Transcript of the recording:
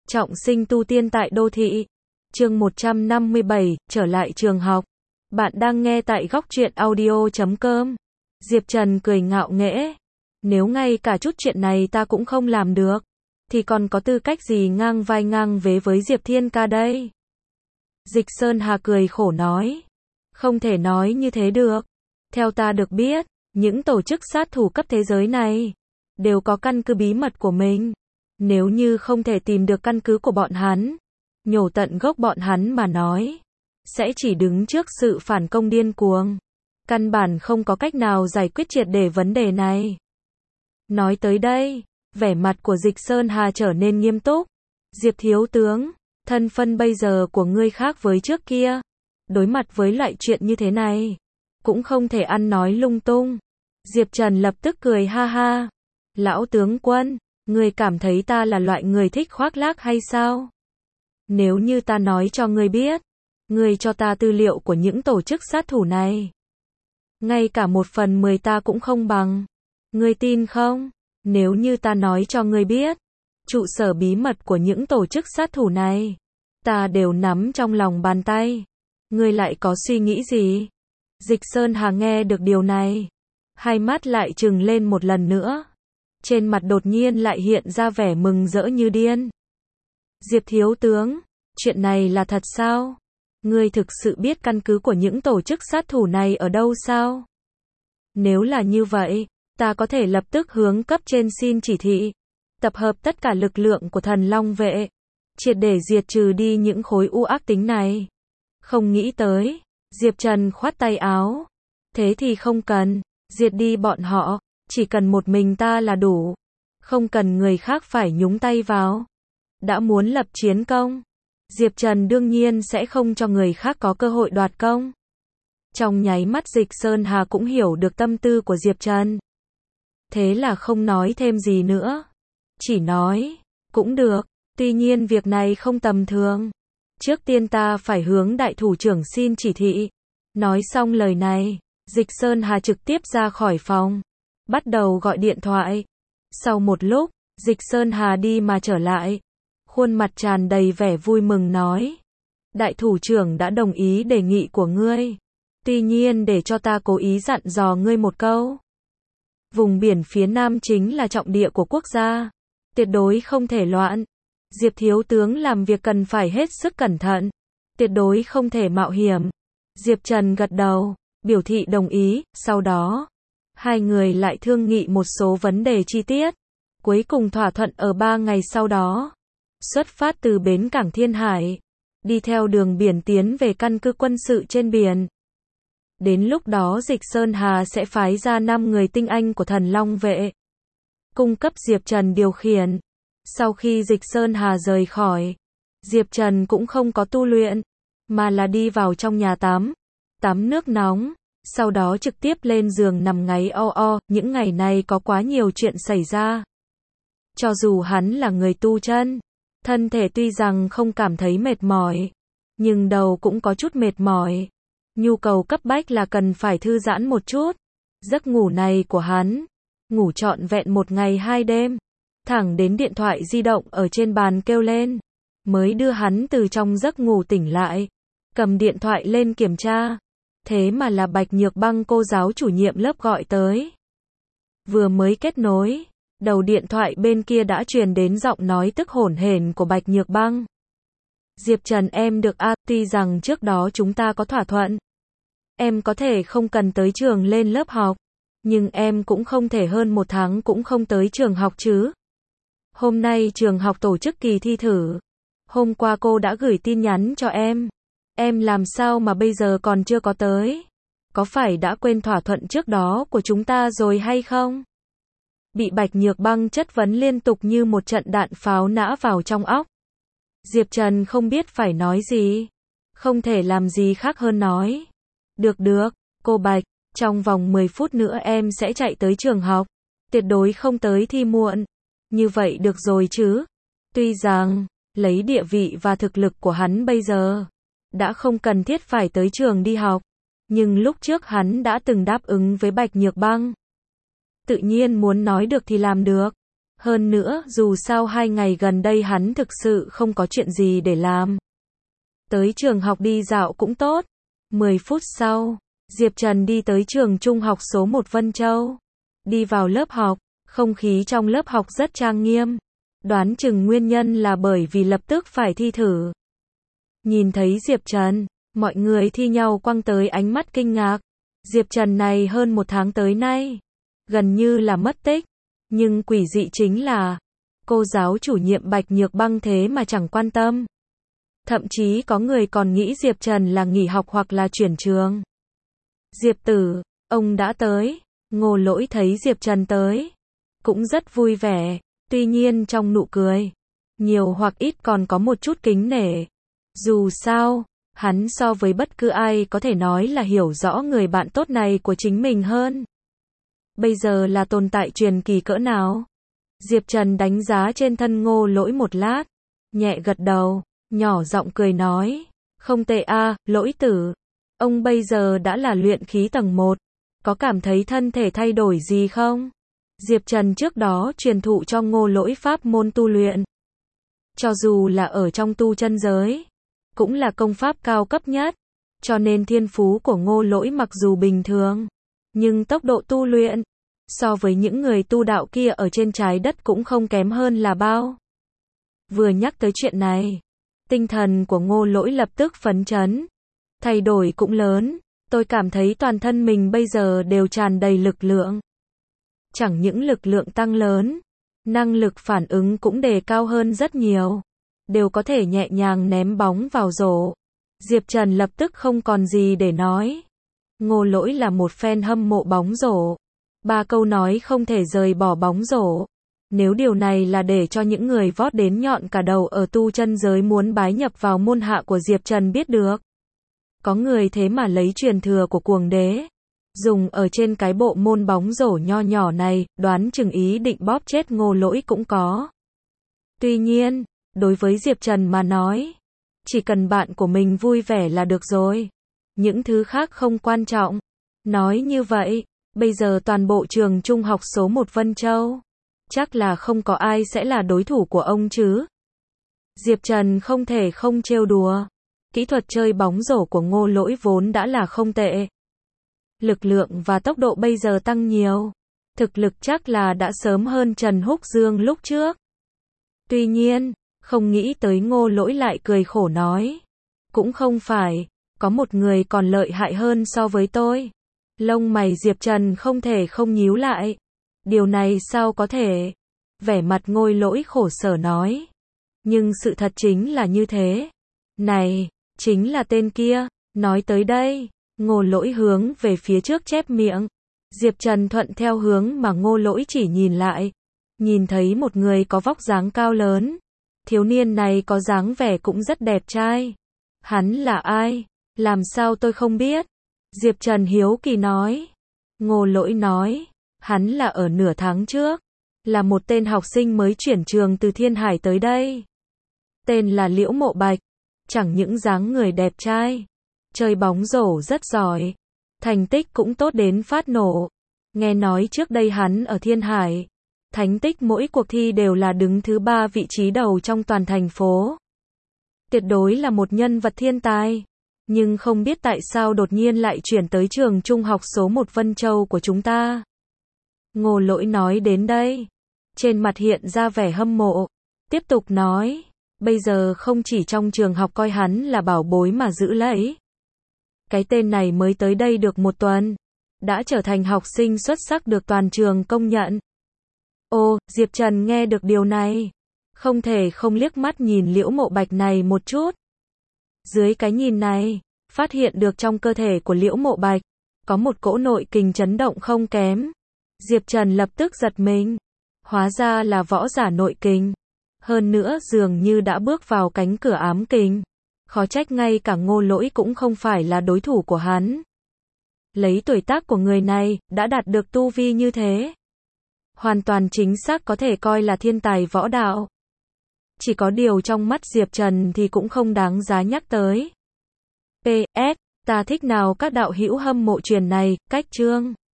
Trọng sinh tu tiên tại đô thị. Chương 157, trở lại trường học. Bạn đang nghe tại góc truyện audio.com. Diệp Trần cười ngạo nghễ. Nếu ngay cả chút chuyện này ta cũng không làm được, thì còn có tư cách gì ngang vai ngang vế với Diệp Thiên ca đây? Dịch Sơn Hà cười khổ nói. Không thể nói như thế được. Theo ta được biết, những tổ chức sát thủ cấp thế giới này đều có căn cứ bí mật của mình. Nếu như không thể tìm được căn cứ của bọn hắn, nhổ tận gốc bọn hắn mà nói, sẽ chỉ đứng trước sự phản công điên cuồng. Căn bản không có cách nào giải quyết triệt để vấn đề này. Nói tới đây, vẻ mặt của Dịch Sơn Hà trở nên nghiêm túc. Diệp thiếu tướng, thân phận bây giờ của ngươi khác với trước kia. Đối mặt với loại chuyện như thế này, cũng không thể ăn nói lung tung. Diệp Trần lập tức cười ha ha. Lão tướng quân, ngươi cảm thấy ta là loại người thích khoác lác hay sao? Nếu như ta nói cho ngươi biết, ngươi cho ta tư liệu của những tổ chức sát thủ này, ngay cả 1/10 ta cũng không bằng. Ngươi tin không? Nếu như ta nói cho ngươi biết, trụ sở bí mật của những tổ chức sát thủ này, ta đều nắm trong lòng bàn tay. Ngươi lại có suy nghĩ gì? Dịch Sơn Hà nghe được điều này, hai mắt lại trừng lên một lần nữa. Trên mặt đột nhiên lại hiện ra vẻ mừng rỡ như điên. Diệp thiếu tướng, chuyện này là thật sao? Ngươi thực sự biết căn cứ của những tổ chức sát thủ này ở đâu sao? Nếu là như vậy, ta có thể lập tức hướng cấp trên xin chỉ thị, tập hợp tất cả lực lượng của Thần Long vệ, triệt để diệt trừ đi những khối u ác tính này. Không nghĩ tới, Diệp Trần khoát tay áo. Thế thì không cần, diệt đi bọn họ, chỉ cần một mình ta là đủ. Không cần người khác phải nhúng tay vào. Đã muốn lập chiến công, Diệp Trần đương nhiên sẽ không cho người khác có cơ hội đoạt công. Trong nháy mắt Dịch Sơn Hà cũng hiểu được tâm tư của Diệp Trần. Thế là không nói thêm gì nữa. Chỉ nói, cũng được, tuy nhiên việc này không tầm thường. Trước tiên ta phải hướng đại thủ trưởng xin chỉ thị. Nói xong lời này, Dịch Sơn Hà trực tiếp ra khỏi phòng, bắt đầu gọi điện thoại. Sau một lúc, Dịch Sơn Hà đi mà trở lại, khuôn mặt tràn đầy vẻ vui mừng nói. Đại thủ trưởng đã đồng ý đề nghị của ngươi. Tuy nhiên để cho ta cố ý dặn dò ngươi một câu. Vùng biển phía Nam chính là trọng địa của quốc gia. Tuyệt đối không thể loạn. Diệp thiếu tướng làm việc cần phải hết sức cẩn thận. Tuyệt đối không thể mạo hiểm. Diệp Trần gật đầu, biểu thị đồng ý. Sau đó, hai người lại thương nghị một số vấn đề chi tiết. Cuối cùng thỏa thuận ở 3 ngày sau đó. Xuất phát từ bến cảng Thiên Hải, đi theo đường biển tiến về căn cứ quân sự trên biển. Đến lúc đó Dịch Sơn Hà sẽ phái ra 5 người tinh anh của Thần Long vệ, cung cấp Diệp Trần điều khiển. Sau khi Dịch Sơn Hà rời khỏi, Diệp Trần cũng không có tu luyện, mà là đi vào trong nhà tắm, tắm nước nóng, sau đó trực tiếp lên giường nằm ngáy o o. Những ngày này có quá nhiều chuyện xảy ra. Cho dù hắn là người tu chân, thân thể tuy rằng không cảm thấy mệt mỏi, nhưng đầu cũng có chút mệt mỏi. Nhu cầu cấp bách là cần phải thư giãn một chút. Giấc ngủ này của hắn, ngủ trọn vẹn 1 ngày 2 đêm, thẳng đến điện thoại di động ở trên bàn kêu lên, mới đưa hắn từ trong giấc ngủ tỉnh lại. Cầm điện thoại lên kiểm tra, thế mà là Bạch Nhược Băng, cô giáo chủ nhiệm lớp gọi tới. Vừa mới kết nối, đầu điện thoại bên kia đã truyền đến giọng nói tức hổn hển của Bạch Nhược Băng. Diệp Trần em được tuy rằng trước đó chúng ta có thỏa thuận. Em có thể không cần tới trường lên lớp học, nhưng em cũng không thể hơn 1 tháng cũng không tới trường học chứ. Hôm nay trường học tổ chức kỳ thi thử. Hôm qua cô đã gửi tin nhắn cho em làm sao mà bây giờ còn chưa có tới? Có phải đã quên thỏa thuận trước đó của chúng ta rồi hay không? Bị Bạch Nhược Băng chất vấn liên tục như một trận đạn pháo nã vào trong óc. Diệp Trần không biết phải nói gì, không thể làm gì khác hơn nói. Được, cô Bạch, trong vòng 10 phút nữa em sẽ chạy tới trường học, tuyệt đối không tới thi muộn. Như vậy được rồi chứ? Tuy rằng, lấy địa vị và thực lực của hắn bây giờ, đã không cần thiết phải tới trường đi học, nhưng lúc trước hắn đã từng đáp ứng với Bạch Nhược Băng. Tự nhiên muốn nói được thì làm được. Hơn nữa, dù sao 2 ngày gần đây hắn thực sự không có chuyện gì để làm. Tới trường học đi dạo cũng tốt. 10 phút sau, Diệp Trần đi tới trường trung học số 1 Vân Châu. Đi vào lớp học, không khí trong lớp học rất trang nghiêm. Đoán chừng nguyên nhân là bởi vì lập tức phải thi thử. Nhìn thấy Diệp Trần, mọi người thi nhau quăng tới ánh mắt kinh ngạc. Diệp Trần này hơn 1 tháng tới nay, gần như là mất tích. Nhưng quỷ dị chính là, cô giáo chủ nhiệm Bạch Nhược Băng thế mà chẳng quan tâm. Thậm chí có người còn nghĩ Diệp Trần là nghỉ học hoặc là chuyển trường. Diệp tử, ông đã tới. Ngô Lỗi thấy Diệp Trần tới, cũng rất vui vẻ. Tuy nhiên trong nụ cười, nhiều hoặc ít còn có một chút kính nể. Dù sao, hắn so với bất cứ ai có thể nói là hiểu rõ người bạn tốt này của chính mình hơn. Bây giờ là tồn tại truyền kỳ cỡ nào? Diệp Trần đánh giá trên thân Ngô Lỗi một lát, nhẹ gật đầu, nhỏ giọng cười nói, không tệ a, Lỗi tử. Ông bây giờ đã là luyện khí tầng 1, có cảm thấy thân thể thay đổi gì không? Diệp Trần trước đó truyền thụ cho Ngô Lỗi pháp môn tu luyện. Cho dù là ở trong tu chân giới, cũng là công pháp cao cấp nhất, cho nên thiên phú của Ngô Lỗi mặc dù bình thường, nhưng tốc độ tu luyện, so với những người tu đạo kia ở trên trái đất cũng không kém hơn là bao. Vừa nhắc tới chuyện này, tinh thần của Ngô Lỗi lập tức phấn chấn. Thay đổi cũng lớn, tôi cảm thấy toàn thân mình bây giờ đều tràn đầy lực lượng. Chẳng những lực lượng tăng lớn, năng lực phản ứng cũng đề cao hơn rất nhiều. Đều có thể nhẹ nhàng ném bóng vào rổ. Diệp Trần lập tức không còn gì để nói. Ngô Lỗi là một fan hâm mộ bóng rổ. 3 câu nói không thể rời bỏ bóng rổ. Nếu điều này là để cho những người vót đến nhọn cả đầu ở tu chân giới muốn bái nhập vào môn hạ của Diệp Trần biết được. Có người thế mà lấy truyền thừa của cuồng đế, dùng ở trên cái bộ môn bóng rổ nho nhỏ này, đoán chừng ý định bóp chết Ngô Lỗi cũng có. Tuy nhiên, đối với Diệp Trần mà nói, chỉ cần bạn của mình vui vẻ là được rồi. Những thứ khác không quan trọng. Nói như vậy, bây giờ toàn bộ trường trung học số 1 Vân Châu, chắc là không có ai sẽ là đối thủ của ông chứ. Diệp Trần không thể không trêu đùa. Kỹ thuật chơi bóng rổ của Ngô Lỗi vốn đã là không tệ. Lực lượng và tốc độ bây giờ tăng nhiều. Thực lực chắc là đã sớm hơn Trần Húc Dương lúc trước. Tuy nhiên, không nghĩ tới Ngô Lỗi lại cười khổ nói. Cũng không phải, có một người còn lợi hại hơn so với tôi. Lông mày Diệp Trần không thể không nhíu lại. Điều này sao có thể? Vẻ mặt Ngô Lỗi khổ sở nói. Nhưng sự thật chính là như thế. Này, chính là tên kia. Nói tới đây, Ngô Lỗi hướng về phía trước chép miệng. Diệp Trần thuận theo hướng mà Ngô Lỗi chỉ nhìn lại. Nhìn thấy một người có vóc dáng cao lớn. Thiếu niên này có dáng vẻ cũng rất đẹp trai. Hắn là ai? Làm sao tôi không biết? Diệp Trần hiếu kỳ nói. Ngô Lỗi nói, hắn là ở nửa tháng trước, là một tên học sinh mới chuyển trường từ Thiên Hải tới đây. Tên là Liễu Mộ Bạch, chẳng những dáng người đẹp trai, chơi bóng rổ rất giỏi, thành tích cũng tốt đến phát nổ. Nghe nói trước đây hắn ở Thiên Hải, thành tích mỗi cuộc thi đều là đứng thứ 3 vị trí đầu trong toàn thành phố. Tuyệt đối là một nhân vật thiên tài. Nhưng không biết tại sao đột nhiên lại chuyển tới trường trung học số 1 Vân Châu của chúng ta. Ngô Lỗi nói đến đây, trên mặt hiện ra vẻ hâm mộ. Tiếp tục nói, bây giờ không chỉ trong trường học coi hắn là bảo bối mà giữ lấy. Cái tên này mới tới đây được 1 tuần, đã trở thành học sinh xuất sắc được toàn trường công nhận. Ô, Diệp Trần nghe được điều này, không thể không liếc mắt nhìn Liễu Mộ Bạch này một chút. Dưới cái nhìn này, phát hiện được trong cơ thể của Liễu Mộ Bạch, có một cỗ nội kình chấn động không kém. Diệp Trần lập tức giật mình. Hóa ra là võ giả nội kình. Hơn nữa dường như đã bước vào cánh cửa ám kình. Khó trách ngay cả Ngô Lỗi cũng không phải là đối thủ của hắn. Lấy tuổi tác của người này, đã đạt được tu vi như thế. Hoàn toàn chính xác có thể coi là thiên tài võ đạo. Chỉ có điều trong mắt Diệp Trần thì cũng không đáng giá nhắc tới. PS, ta thích nào các đạo hữu hâm mộ truyền này, cách chương.